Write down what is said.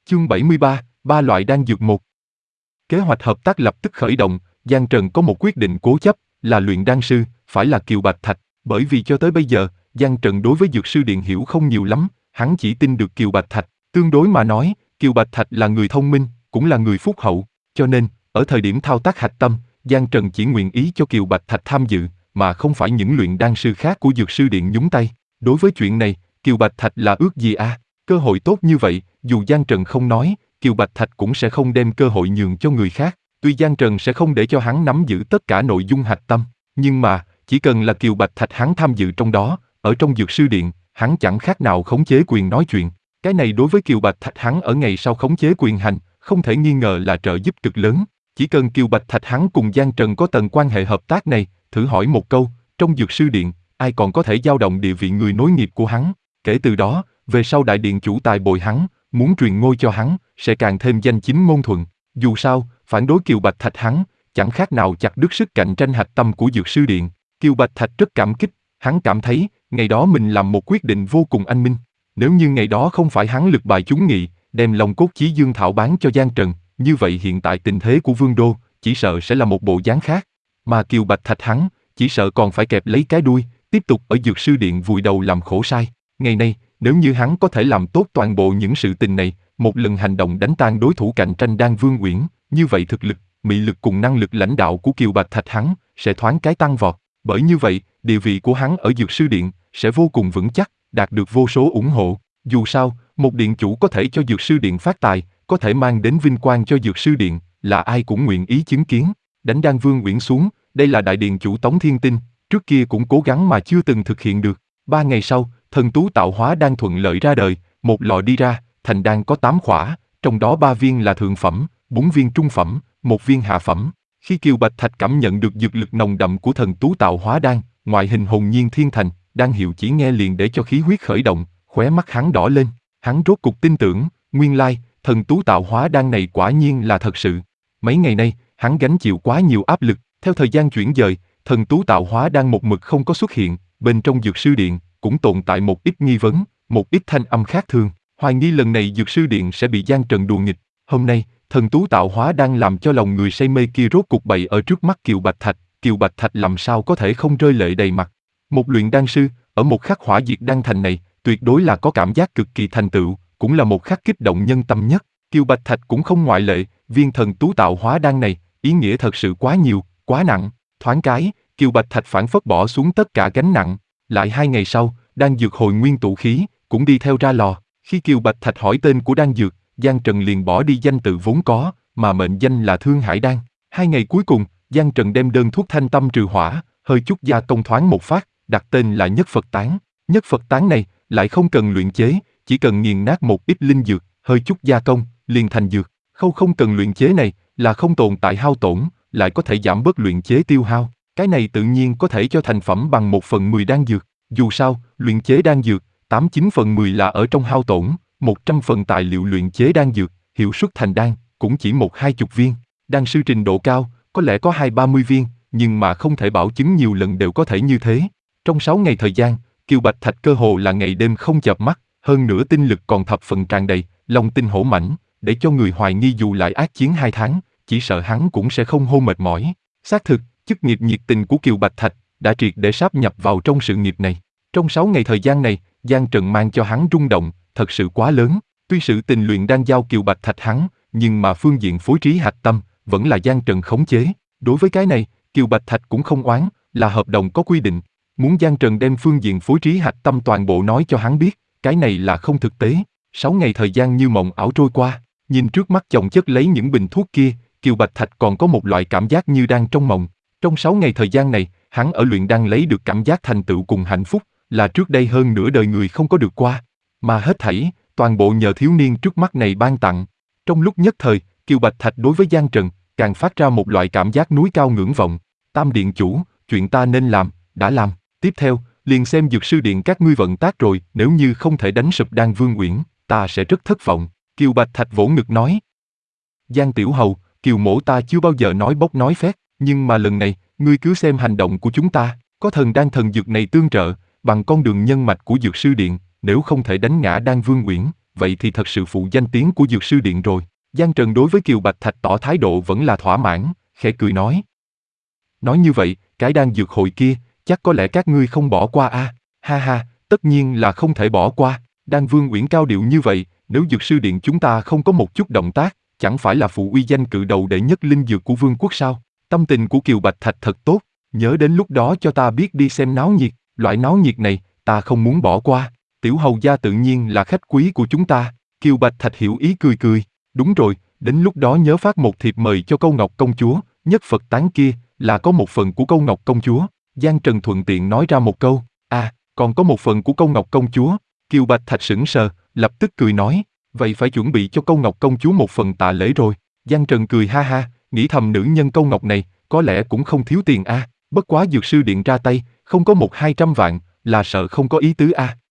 Chương 73, ba loại đan dược một. Kế hoạch hợp tác lập tức khởi động, Giang Trần có một quyết định cố chấp, là luyện đan sư, phải là Kiều Bạch Thạch, bởi vì cho tới bây giờ, Giang Trần đối với dược sư điện hiểu không nhiều lắm, hắn chỉ tin được Kiều Bạch Thạch, tương đối mà nói, Kiều Bạch Thạch là người thông minh, cũng là người phúc hậu, cho nên, ở thời điểm thao tác hạch tâm, Giang Trần chỉ nguyện ý cho Kiều Bạch Thạch tham dự, mà không phải những luyện đan sư khác của dược sư điện nhúng tay. Đối với chuyện này, Kiều Bạch Thạch là ước gì à? Cơ hội tốt như vậy, dù Giang Trần không nói, Kiều Bạch Thạch cũng sẽ không đem cơ hội nhường cho người khác. Tuy Giang Trần sẽ không để cho hắn nắm giữ tất cả nội dung hạch tâm, nhưng mà, chỉ cần là Kiều Bạch Thạch hắn tham dự trong đó, ở trong dược sư điện, hắn chẳng khác nào khống chế quyền nói chuyện. Cái này đối với Kiều Bạch Thạch hắn ở ngày sau khống chế quyền hành, không thể nghi ngờ là trợ giúp cực lớn. Chỉ cần Kiều Bạch Thạch hắn cùng Giang Trần có tầng quan hệ hợp tác này, thử hỏi một câu, trong dược sư điện, ai còn có thể dao động địa vị người nối nghiệp của hắn. Kể từ đó, về sau đại điện chủ tài bồi hắn, muốn truyền ngôi cho hắn, sẽ càng thêm danh chính ngôn thuận. Dù sao, phản đối Kiều Bạch Thạch hắn, chẳng khác nào chặt đứt sức cạnh tranh hạch tâm của dược sư điện. Kiều Bạch Thạch rất cảm kích, hắn cảm thấy, ngày đó mình làm một quyết định vô cùng anh minh. Nếu như ngày đó không phải hắn lực bài chúng nghị, đem lòng cốt chí dương thảo bán cho Giang Trần, như vậy hiện tại tình thế của Vương Đô, chỉ sợ sẽ là một bộ dáng khác. Mà Kiều Bạch Thạch hắn, chỉ sợ còn phải kẹp lấy cái đuôi, tiếp tục ở dược sư điện vùi đầu làm khổ sai. Ngày nay, nếu như hắn có thể làm tốt toàn bộ những sự tình này, một lần hành động đánh tan đối thủ cạnh tranh Đan Vương Uyển, như vậy thực lực, mị lực cùng năng lực lãnh đạo của Kiều Bạch Thạch hắn sẽ thoáng cái tăng vọt. Bởi như vậy, địa vị của hắn ở dược sư điện sẽ vô cùng vững chắc, đạt được vô số ủng hộ. Dù sao, một điện chủ có thể cho dược sư điện phát tài, có thể mang đến vinh quang cho dược sư điện, là ai cũng nguyện ý chứng kiến. Đánh Đan Vương Uyển xuống, đây là đại điện chủ Tống Thiên Tinh, trước kia cũng cố gắng mà chưa từng thực hiện được. 3 ngày sau, thần tú tạo hóa đan thuận lợi ra đời, một lọ đi ra, thành đan có 8 khỏa, trong đó 3 viên là thượng phẩm, 4 viên trung phẩm, 1 viên hạ phẩm. Khi Kiều Bạch Thạch cảm nhận được dược lực nồng đậm của thần tú tạo hóa đan, ngoại hình hồn nhiên thiên thành, đan hiệu chỉ nghe liền để cho khí huyết khởi động, khóe mắt hắn đỏ lên, hắn rốt cục tin tưởng, nguyên lai, thần tú tạo hóa đan này quả nhiên là thật sự. Mấy ngày nay, hắn gánh chịu quá nhiều áp lực, theo thời gian chuyển dời, thần tú tạo hóa đan một mực không có xuất hiện, bên trong dược sư điện cũng tồn tại một ít nghi vấn, một ít thanh âm khác thường, hoài nghi lần này dược sư điện sẽ bị Giang Trần đùa nghịch. Hôm nay, thần tú tạo hóa đang làm cho lòng người say mê kia rốt cục bày ở trước mắt Kiều Bạch Thạch, Kiều Bạch Thạch làm sao có thể không rơi lệ đầy mặt. Một luyện đan sư, ở một khắc hỏa diệt đan thành này, tuyệt đối là có cảm giác cực kỳ thành tựu, cũng là một khắc kích động nhân tâm nhất. Kiều Bạch Thạch cũng không ngoại lệ, viên thần tú tạo hóa đan này, ý nghĩa thật sự quá nhiều, quá nặng. Thoáng cái, Kiều Bạch Thạch phảng phất bỏ xuống tất cả gánh nặng. Lại 2 ngày sau, đan dược hồi nguyên tụ khí, cũng đi theo ra lò. Khi Kiều Bạch Thạch hỏi tên của đan dược, Giang Trần liền bỏ đi danh tự vốn có, mà mệnh danh là Thương Hải Đan. 2 ngày cuối cùng, Giang Trần đem đơn thuốc thanh tâm trừ hỏa, hơi chút gia công thoáng một phát, đặt tên là Nhất Phật Tán. Nhất Phật Tán này, lại không cần luyện chế, chỉ cần nghiền nát một ít linh dược, hơi chút gia công, liền thành dược. Khâu không cần luyện chế này, là không tồn tại hao tổn, lại có thể giảm bớt luyện chế tiêu hao. Cái này tự nhiên có thể cho thành phẩm bằng 1/10 đan dược. Dù sao, luyện chế đan dược, 89/10 là ở trong hao tổn, 100% tài liệu luyện chế đan dược, hiệu suất thành đan, cũng chỉ 1-20 viên. Đan sư trình độ cao, có lẽ có 20-30 viên, nhưng mà không thể bảo chứng nhiều lần đều có thể như thế. Trong 6 ngày thời gian, Kiều Bạch Thạch cơ hồ là ngày đêm không chợp mắt, hơn nữa tinh lực còn thập phần tràn đầy, lòng tin hổ mãnh, để cho người hoài nghi dù lại ác chiến 2 tháng, chỉ sợ hắn cũng sẽ không hô mệt mỏi. Xác thực, chức nghiệp nhiệt tình của Kiều Bạch Thạch đã triệt để sáp nhập vào trong sự nghiệp này. Trong 6 ngày thời gian này, Giang Trần mang cho hắn rung động, thật sự quá lớn. Tuy sự tình luyện đang giao Kiều Bạch Thạch hắn, nhưng mà phương diện phối trí hạch tâm vẫn là Giang Trần khống chế. Đối với cái này, Kiều Bạch Thạch cũng không oán, là hợp đồng có quy định. Muốn Giang Trần đem phương diện phối trí hạch tâm toàn bộ nói cho hắn biết, cái này là không thực tế. 6 ngày thời gian như mộng ảo trôi qua, nhìn trước mắt chồng chất lấy những bình thuốc kia, Kiều Bạch Thạch còn có một loại cảm giác như đang trong mộng. Trong 6 ngày thời gian này, hắn ở luyện đan lấy được cảm giác thành tựu cùng hạnh phúc, là trước đây hơn nửa đời người không có được qua. Mà hết thảy, toàn bộ nhờ thiếu niên trước mắt này ban tặng. Trong lúc nhất thời, Kiều Bạch Thạch đối với Giang Trần, càng phát ra một loại cảm giác núi cao ngưỡng vọng. Tam điện chủ, chuyện ta nên làm, đã làm. Tiếp theo, liền xem dược sư điện các ngươi vận tác rồi, nếu như không thể đánh sụp Đan Vương Uyển, ta sẽ rất thất vọng. Kiều Bạch Thạch vỗ ngực nói. Giang Tiểu Hầu, Kiều mỗ ta chưa bao giờ nói bốc nói phét, nhưng mà lần này, ngươi cứ xem hành động của chúng ta, có thần đan thần dược này tương trợ, bằng con đường nhân mạch của dược sư điện, nếu không thể đánh ngã Đan Vương Uyển, vậy thì thật sự phụ danh tiếng của Dược sư điện rồi. Giang Trần đối với Kiều Bạch Thạch tỏ thái độ vẫn là thỏa mãn, khẽ cười nói. Nói như vậy, cái đan dược hội kia, chắc có lẽ các ngươi không bỏ qua a? Ha ha, tất nhiên là không thể bỏ qua. Đan Vương Uyển cao điệu như vậy, nếu Dược sư điện chúng ta không có một chút động tác, chẳng phải là phụ uy danh cự đầu đệ nhất linh dược của vương quốc sao? Tâm tình của Kiều Bạch Thạch thật tốt, nhớ đến lúc đó cho ta biết đi xem náo nhiệt, loại náo nhiệt này, ta không muốn bỏ qua. Tiểu hầu gia tự nhiên là khách quý của chúng ta. Kiều Bạch Thạch hiểu ý cười cười. Đúng rồi, đến lúc đó nhớ phát một thiệp mời cho Câu Ngọc công chúa, nhất Phật tán kia, là có một phần của Câu Ngọc công chúa. Giang Trần thuận tiện nói ra một câu, còn có một phần của Câu Ngọc công chúa. Kiều Bạch Thạch sững sờ, lập tức cười nói, vậy phải chuẩn bị cho Câu Ngọc công chúa một phần tạ lễ rồi. Giang Trần cười ha ha, nghĩ thầm nữ nhân Câu Ngọc này, có lẽ cũng không thiếu tiền a. Bất quá Dược sư điện ra tay, không có 100-200 vạn, là sợ không có ý tứ a.